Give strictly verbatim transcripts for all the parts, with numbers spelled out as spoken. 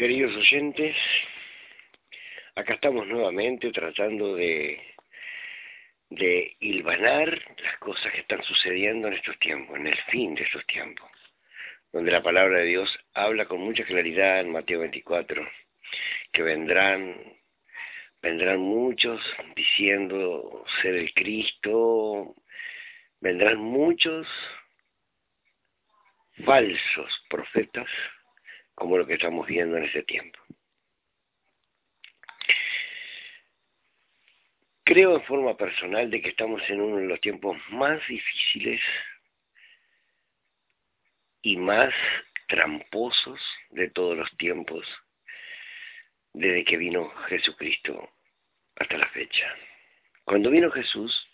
Queridos oyentes, acá estamos nuevamente tratando de, de hilvanar las cosas que están sucediendo en estos tiempos, en el fin de estos tiempos, donde la palabra de Dios habla con mucha claridad en Mateo veinticuatro, que vendrán, vendrán muchos diciendo ser el Cristo, vendrán muchos falsos profetas, como lo que estamos viendo en este tiempo. Creo en forma personal de que estamos en uno de los tiempos más difíciles y más tramposos de todos los tiempos, desde que vino Jesucristo hasta la fecha. Cuando vino Jesús,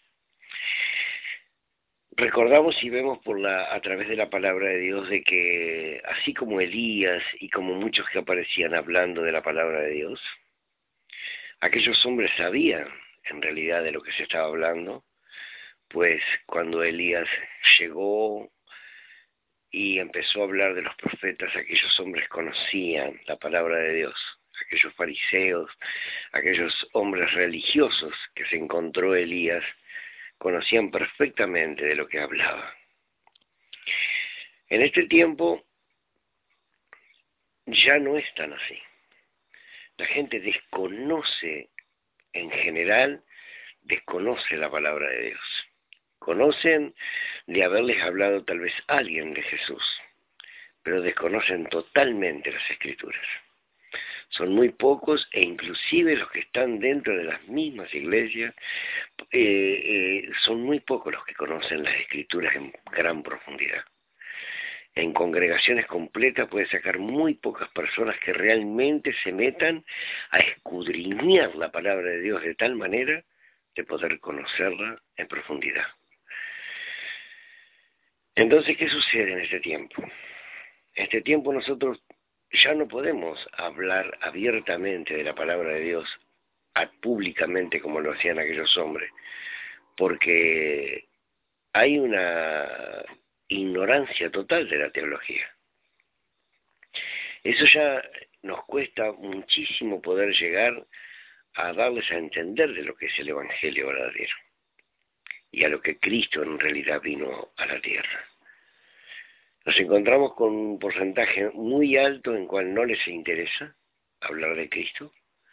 recordamos y vemos por la, a través de la palabra de Dios de que así como Elías y como muchos que aparecían hablando de la palabra de Dios, aquellos hombres sabían en realidad de lo que se estaba hablando, pues cuando Elías llegó y empezó a hablar de los profetas, aquellos hombres conocían la palabra de Dios, aquellos fariseos, aquellos hombres religiosos que se encontró Elías, conocían perfectamente de lo que hablaba. En este tiempo ya no es tan así. La gente desconoce, en general, desconoce la palabra de Dios. Conocen de haberles hablado tal vez alguien de Jesús, pero desconocen totalmente las Escrituras. Son muy pocos e inclusive los que están dentro de las mismas iglesias, eh, eh, son muy pocos los que conocen las Escrituras en gran profundidad. En congregaciones completas puede sacar muy pocas personas que realmente se metan a escudriñar la palabra de Dios de tal manera de poder conocerla en profundidad. Entonces, ¿qué sucede en este tiempo? En este tiempo nosotros ya no podemos hablar abiertamente de la palabra de Dios públicamente como lo hacían aquellos hombres, porque hay una ignorancia total de la teología. Eso ya nos cuesta muchísimo poder llegar a darles a entender de lo que es el Evangelio verdadero y a lo que Cristo en realidad vino a la tierra. Nos encontramos con un porcentaje muy alto en cual no les interesa hablar de Cristo,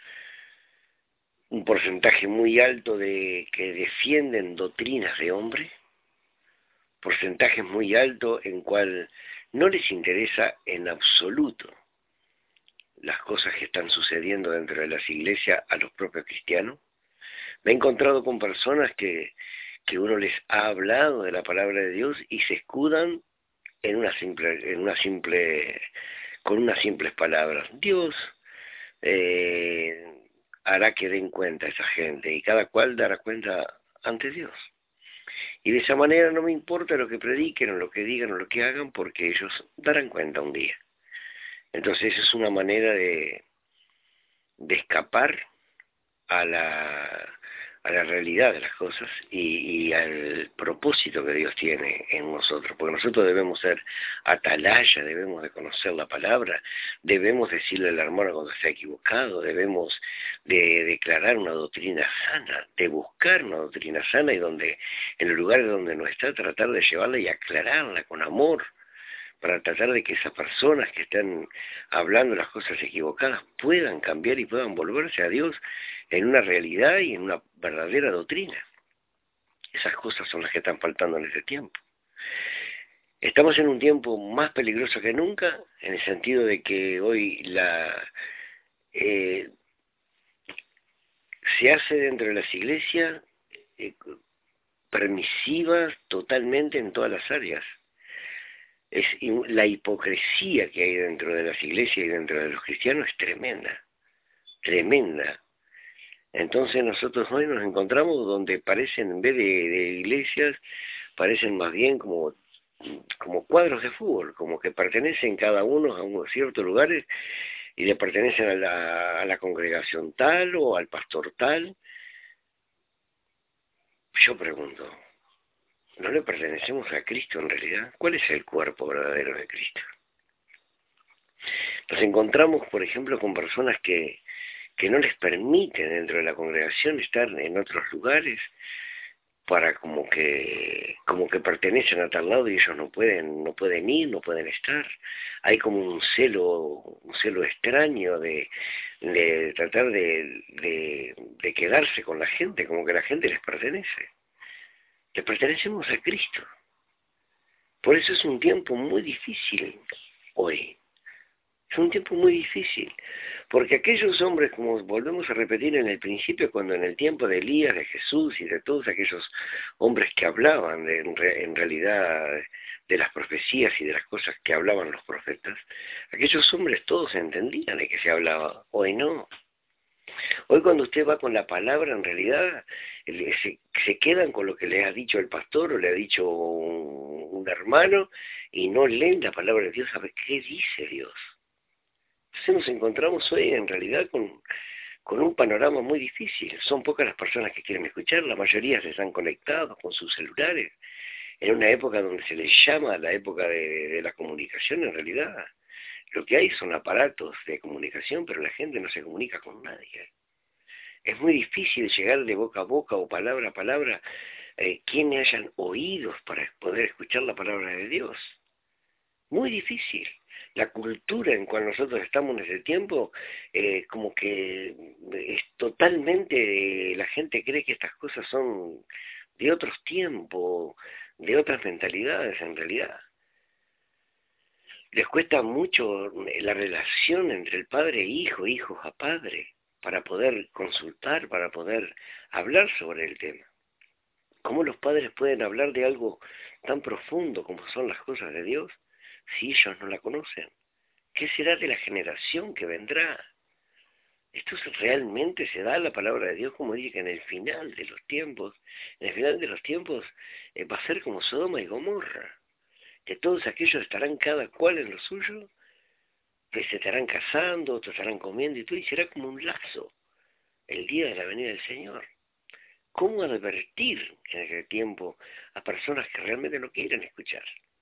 un porcentaje muy alto de que defienden doctrinas de hombre, porcentaje muy alto en cual no les interesa en absoluto las cosas que están sucediendo dentro de las iglesias a los propios cristianos. Me he encontrado con personas que, que uno les ha hablado de la palabra de Dios y se escudan en una simple, en una simple, con unas simples palabras. Dios eh, hará que den cuenta a esa gente y cada cual dará cuenta ante Dios. Y de esa manera no me importa lo que prediquen o lo que digan o lo que hagan, porque ellos darán cuenta un día. Entonces esa es una manera de, de escapar a la, a la realidad de las cosas y, y al propósito que Dios tiene en nosotros, porque nosotros debemos ser atalaya, debemos de conocer la palabra, debemos decirle al hermano cuando está equivocado, debemos de declarar una doctrina sana, de buscar una doctrina sana y donde en los lugares donde no está, tratar de llevarla y aclararla con amor, para tratar de que esas personas que están hablando las cosas equivocadas puedan cambiar y puedan volverse a Dios en una realidad y en una verdadera doctrina. Esas cosas son las que están faltando en este tiempo. Estamos en un tiempo más peligroso que nunca, en el sentido de que hoy la eh, se hace dentro de las iglesias eh, permisivas totalmente en todas las áreas. Es, la hipocresía que hay dentro de las iglesias y dentro de los cristianos es tremenda, tremenda. Entonces nosotros hoy nos encontramos donde parecen, en vez de, de iglesias, parecen más bien como, como cuadros de fútbol, como que pertenecen cada uno a unos ciertos lugares y le pertenecen a la, a la congregación tal o al pastor tal. Yo pregunto, ¿no le pertenecemos a Cristo en realidad? ¿Cuál es el cuerpo verdadero de Cristo? Nos encontramos, por ejemplo, con personas que, que no les permiten dentro de la congregación estar en otros lugares para como que como que pertenecen a tal lado y ellos no pueden no pueden ir, no pueden estar. Hay como un celo un celo extraño de, de tratar de, de, de quedarse con la gente, como que la gente les pertenece. Le pertenecemos a Cristo. Por eso es un tiempo muy difícil hoy. Es un tiempo muy difícil, porque aquellos hombres, como volvemos a repetir en el principio, cuando en el tiempo de Elías, de Jesús y de todos aquellos hombres que hablaban de, en, re, en realidad de las profecías y de las cosas que hablaban los profetas, aquellos hombres todos entendían de qué se hablaba. Hoy no. Hoy cuando usted va con la palabra, en realidad se, se quedan con lo que le ha dicho el pastor o le ha dicho un, un hermano y no leen la palabra de Dios a ver qué dice Dios. Entonces nos encontramos hoy en realidad con, con un panorama muy difícil. Son pocas las personas que quieren escuchar, la mayoría se están conectados con sus celulares. En una época donde se les llama la época de, de la comunicación, en realidad lo que hay son aparatos de comunicación, pero la gente no se comunica con nadie. Es muy difícil llegar de boca a boca o palabra a palabra eh, quienes hayan oídos para poder escuchar la palabra de Dios. Muy difícil. La cultura en cual nosotros estamos en ese tiempo, eh, como que es totalmente, la gente cree que estas cosas son de otros tiempos, de otras mentalidades en realidad. Les cuesta mucho la relación entre el padre e hijo, hijos a padre, para poder consultar, para poder hablar sobre el tema. ¿Cómo los padres pueden hablar de algo tan profundo como son las cosas de Dios si ellos no la conocen? ¿Qué será de la generación que vendrá? Esto realmente se da la palabra de Dios, como dice que en el final de los tiempos, en el final de los tiempos eh, va a ser como Sodoma y Gomorra, que todos aquellos estarán cada cual en lo suyo, que se estarán casando, otros estarán comiendo y todo, y será como un lazo el día de la venida del Señor. ¿Cómo advertir en aquel tiempo a personas que realmente no quieren escuchar?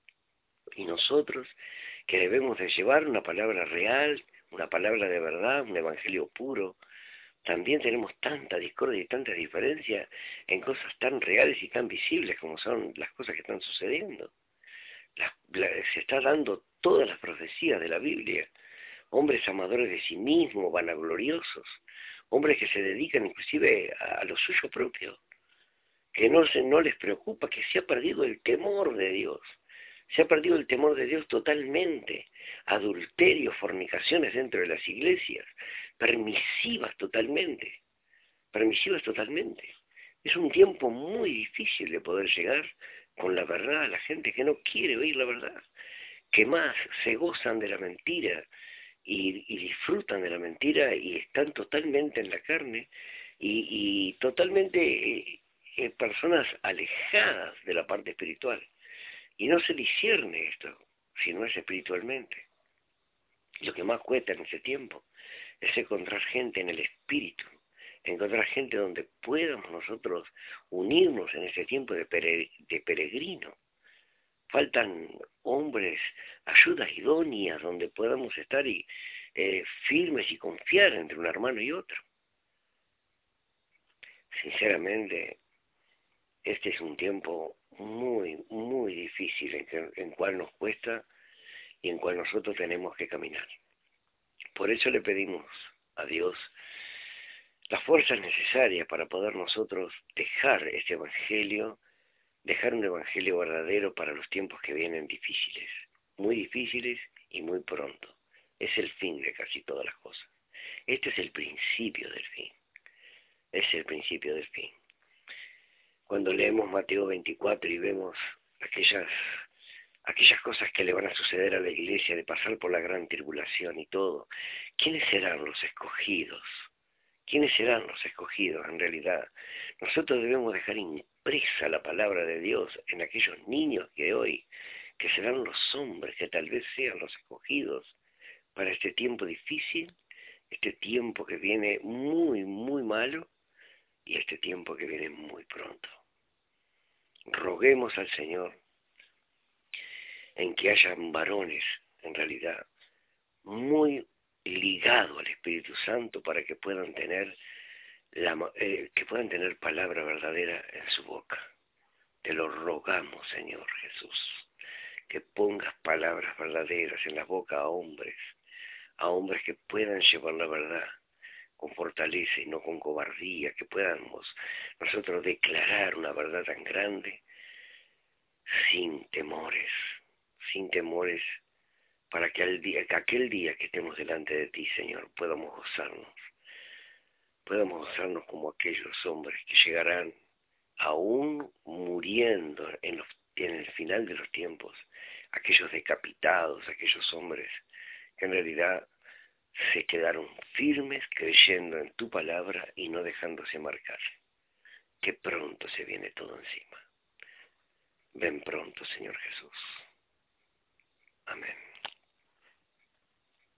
Y nosotros, que debemos de llevar una palabra real, una palabra de verdad, un evangelio puro, también tenemos tanta discordia y tanta diferencia en cosas tan reales y tan visibles como son las cosas que están sucediendo. La, la, se está dando todas las profecías de la Biblia. Hombres amadores de sí mismos, vanagloriosos, hombres que se dedican inclusive a, a lo suyo propio, que no, se, no les preocupa, que se ha perdido el temor de Dios. Se ha perdido el temor de Dios totalmente. Adulterio, fornicaciones dentro de las iglesias, permisivas totalmente, permisivas totalmente. Es un tiempo muy difícil de poder llegar con la verdad a la gente que no quiere oír la verdad, que más se gozan de la mentira y, y disfrutan de la mentira y están totalmente en la carne y, y totalmente eh, eh, personas alejadas de la parte espiritual. Y no se discierne esto, si no es espiritualmente. Lo que más cuesta en ese tiempo es encontrar gente en el espíritu, encontrar gente donde podamos nosotros unirnos en ese tiempo de, pere, de peregrino. Faltan hombres, ayudas idóneas donde podamos estar y, eh, firmes y confiar entre un hermano y otro. Sinceramente, este es un tiempo muy, muy difícil en, que, en cual nos cuesta y en cual nosotros tenemos que caminar. Por eso le pedimos a Dios las fuerzas necesarias para poder nosotros dejar este evangelio, dejar un evangelio verdadero para los tiempos que vienen difíciles, muy difíciles y muy pronto. Es el fin de casi todas las cosas. Este es el principio del fin. Es el principio del fin. Cuando leemos Mateo veinticuatro y vemos aquellas, aquellas cosas que le van a suceder a la iglesia de pasar por la gran tribulación y todo, ¿quiénes serán los escogidos? ¿Quiénes serán los escogidos en realidad? Nosotros debemos dejar impresa la palabra de Dios en aquellos niños que hoy, que serán los hombres que tal vez sean los escogidos para este tiempo difícil, este tiempo que viene muy, muy malo y este tiempo que viene muy pronto. Roguemos al Señor en que hayan varones, en realidad, muy ligado al Espíritu Santo para que puedan tener la, eh, que puedan tener palabra verdadera en su boca. Te lo rogamos, Señor Jesús, que pongas palabras verdaderas en la boca a hombres, a hombres que puedan llevar la verdad con fortaleza y no con cobardía, que podamos nosotros declarar una verdad tan grande sin temores, sin temores, para que, al día, que aquel día que estemos delante de ti, Señor, podamos gozarnos, podamos gozarnos como aquellos hombres que llegarán, aún muriendo en, los, en el final de los tiempos, aquellos decapitados, aquellos hombres que en realidad se quedaron firmes creyendo en tu palabra y no dejándose marcar. Que pronto se viene todo encima. Ven pronto, Señor Jesús. Amén.